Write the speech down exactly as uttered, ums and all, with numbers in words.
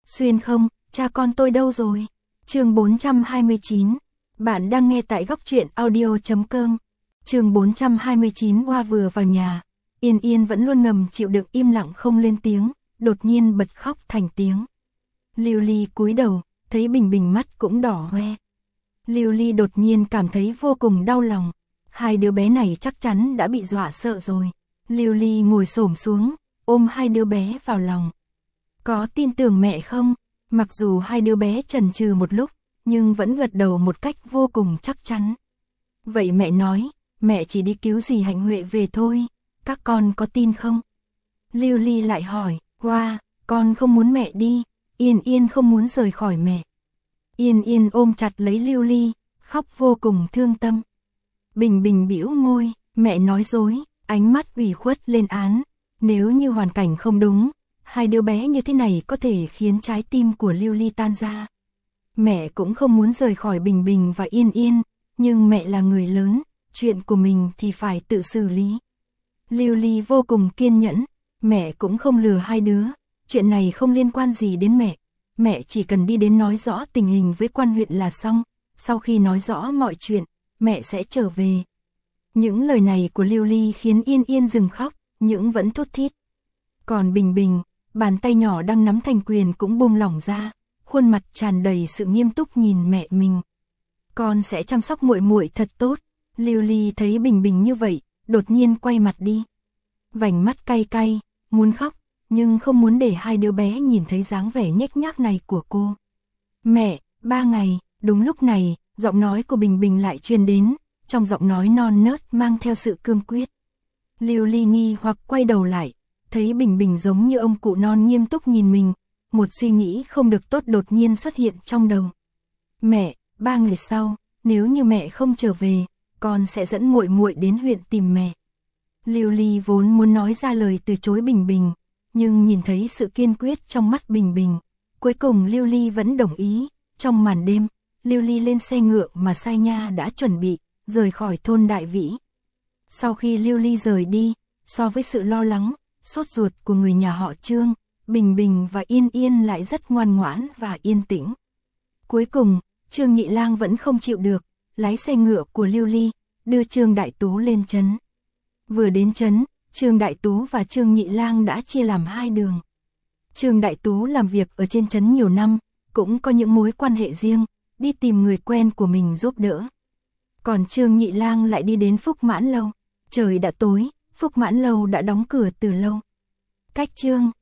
Xuyên không, cha con tôi đâu rồi? Chương bốn trăm hai mươi chín. Bạn đang nghe tại góc truyện audio chấm com. Chương bốn trăm hai mươi chín. Hoa vừa vào nhà, Yên Yên vẫn luôn ngầm chịu đựng im lặng không lên tiếng, đột nhiên bật khóc thành tiếng. Lưu Ly cúi đầu, thấy Bình Bình mắt cũng đỏ hoe. Lưu Ly đột nhiên cảm thấy vô cùng đau lòng. Hai đứa bé này chắc chắn đã bị dọa sợ rồi. Lưu Ly ngồi xổm xuống, ôm hai đứa bé vào lòng. Có tin tưởng mẹ không? Mặc dù hai đứa bé chần chừ một lúc, nhưng vẫn gật đầu một cách vô cùng chắc chắn. Vậy mẹ nói, mẹ chỉ đi cứu dì Hạnh Huệ về thôi, các con có tin không? Lưu Ly lại hỏi, Hoa, con không muốn mẹ đi, Yên Yên không muốn rời khỏi mẹ. Yên Yên ôm chặt lấy Lưu Ly, khóc vô cùng thương tâm. Bình Bình bĩu môi, mẹ nói dối, ánh mắt ủy khuất lên án. Nếu như hoàn cảnh không đúng, hai đứa bé như thế này có thể khiến trái tim của Lưu Ly tan ra. Mẹ cũng không muốn rời khỏi Bình Bình và Yên Yên, nhưng mẹ là người lớn, chuyện của mình thì phải tự xử lý. Lưu Ly vô cùng kiên nhẫn, mẹ cũng không lừa hai đứa, chuyện này không liên quan gì đến mẹ. Mẹ chỉ cần đi đến nói rõ tình hình với quan huyện là xong, sau khi nói rõ mọi chuyện, mẹ sẽ trở về. Những lời này của Lưu Ly khiến Yên Yên dừng khóc, nhưng vẫn thút thít. Còn Bình Bình, bàn tay nhỏ đang nắm thành quyền cũng buông lỏng ra, khuôn mặt tràn đầy sự nghiêm túc nhìn mẹ mình. Con sẽ chăm sóc muội muội thật tốt. Lưu Ly thấy Bình Bình như vậy, đột nhiên quay mặt đi. Vành mắt cay cay, muốn khóc, nhưng không muốn để hai đứa bé nhìn thấy dáng vẻ nhếch nhác này của cô. Mẹ, ba ngày, đúng lúc này, giọng nói của Bình Bình lại truyền đến, trong giọng nói non nớt mang theo sự cương quyết. Lưu Ly nghi hoặc quay đầu lại, thấy Bình Bình giống như ông cụ non nghiêm túc nhìn mình, một suy nghĩ không được tốt đột nhiên xuất hiện trong đầu. Mẹ, ba ngày sau, nếu như mẹ không trở về, con sẽ dẫn muội muội đến huyện tìm mẹ. Lưu Ly vốn muốn nói ra lời từ chối Bình Bình, nhưng nhìn thấy sự kiên quyết trong mắt Bình Bình, cuối cùng Lưu Ly vẫn đồng ý. Trong màn đêm, Lưu Ly lên xe ngựa mà Sai Nha đã chuẩn bị, rời khỏi thôn Đại Vĩ. Sau khi Lưu Ly rời đi, so với sự lo lắng, sốt ruột của người nhà họ Trương, Bình Bình và Yên Yên lại rất ngoan ngoãn và yên tĩnh. Cuối cùng, Trương Nhị Lang vẫn không chịu được, lái xe ngựa của Lưu Ly, đưa Trương Đại Tú lên trấn. Vừa đến trấn, Trương Đại Tú và Trương Nhị Lang đã chia làm hai đường. Trương Đại Tú làm việc ở trên trấn nhiều năm, cũng có những mối quan hệ riêng, đi tìm người quen của mình giúp đỡ. Còn Trương Nhị Lang lại đi đến Phúc Mãn Lâu. Trời đã tối, Phúc Mãn Lâu đã đóng cửa từ lâu. Cách Trương,